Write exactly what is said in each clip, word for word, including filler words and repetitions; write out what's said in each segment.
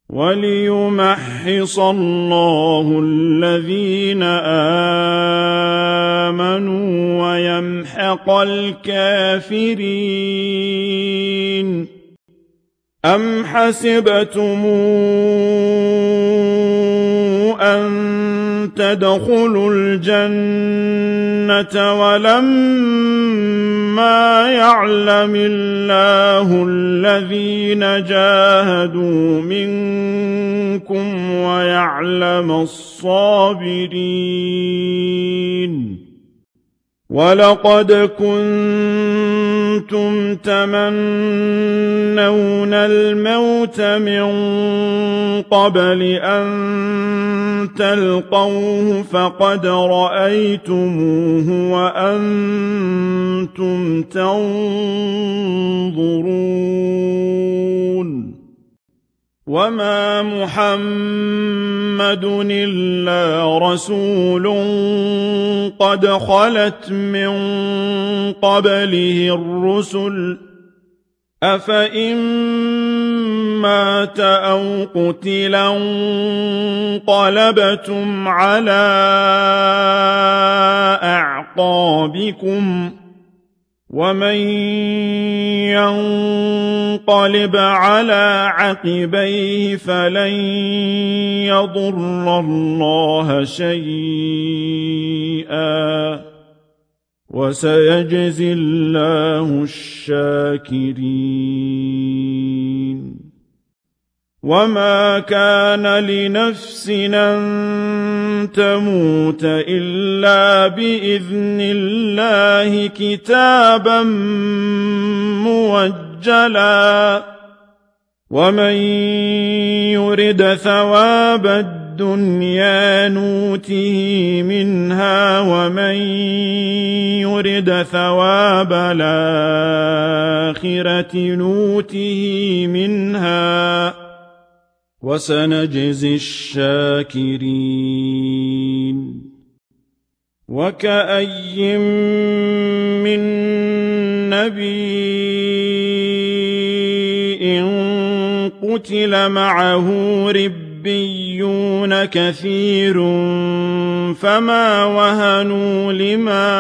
وَلِيُمَحِّصَ اللَّهُ الَّذِينَ آمَنُوا وَيَمْحَقَ الْكَافِرِينَ أَمْ حَسِبْتُمْ أَن تَدْخُلُوا الْجَنَّةَ وَلَمَّا يَعْلَمِ اللَّهُ الَّذِينَ جَاهَدُوا مِنكُمْ وَيَعْلَمَ الصَّابِرِينَ وَلَقَدْ كُنتُمْ تَمَنَّوْنَ الْمَوْتَ مِنْ قَبْلِ أَنْ تَلْقَوْهُ فَقَدْ رَأَيْتُمُوهُ وَأَنْتُمْ تَنْظُرُونَ وَمَا مُحَمَّدٌ إِلَّا رَسُولٌ قَدْ خَلَتْ مِن قَبْلِهِ الرُّسُلُ أَفَإِن مَّاتَ أَوْ قُتِلَ انقَلَبْتُمْ عَلَىٰ أَعْقَابِكُمْ ۚ وَمَن يَنقَلِبْ عَلَىٰ عَقِبَيْهِ فَلَن يَضُرَّ اللَّهَ شَيْئًا ۗ وَسَيَجْزِي اللَّهُ الشَّاكِرِينَ وَمَا كَانَ لِنَفْسٍ أَن تَمُوتَ إِلَّا بِإِذْنِ اللَّهِ كِتَابًا مُّؤَجَّلًا ۗ وَمَن يُرِدْ ثَوَابَ الدُّنْيَا نُؤْتِهِ مِنْهَا وَمَن يُرِدْ ثَوَابَ الْآخِرَةِ نُؤْتِهِ مِنْهَا ۚ وَسَنَجْزِي الشَّاكِرِينَ وَكَأَيٍّ مِّن نَّبِيٍّ قُتِلَ مَعَهُ رِبِّيُّونَ كَثِيرٌ فَمَا وَهَنُوا لِمَا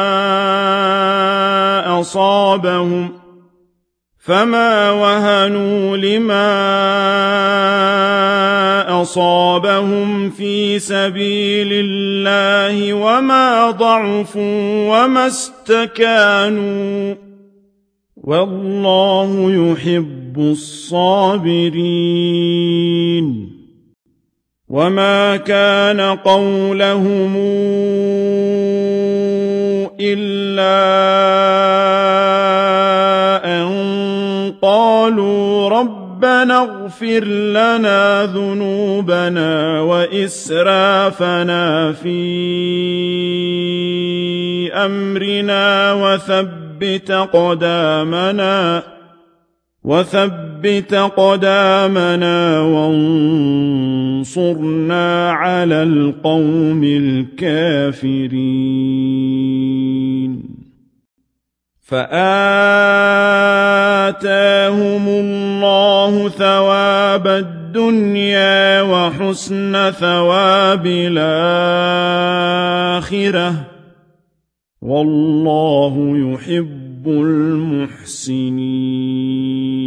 أَصَابَهُمْ فما وهنوا لما أصابهم في سبيل الله وما ضعفوا وما استكانوا والله يحب الصابرين وما كان قولهم إلا أن قالوا ربنا اغفر لنا ذنوبنا وإسرافنا في أمرنا وثبت قدامنا وثبت قدامنا وانصرنا على القوم الكافرين فآتاهم الله ثواب الدنيا وحسن ثواب الآخرة والله يحب المحسنين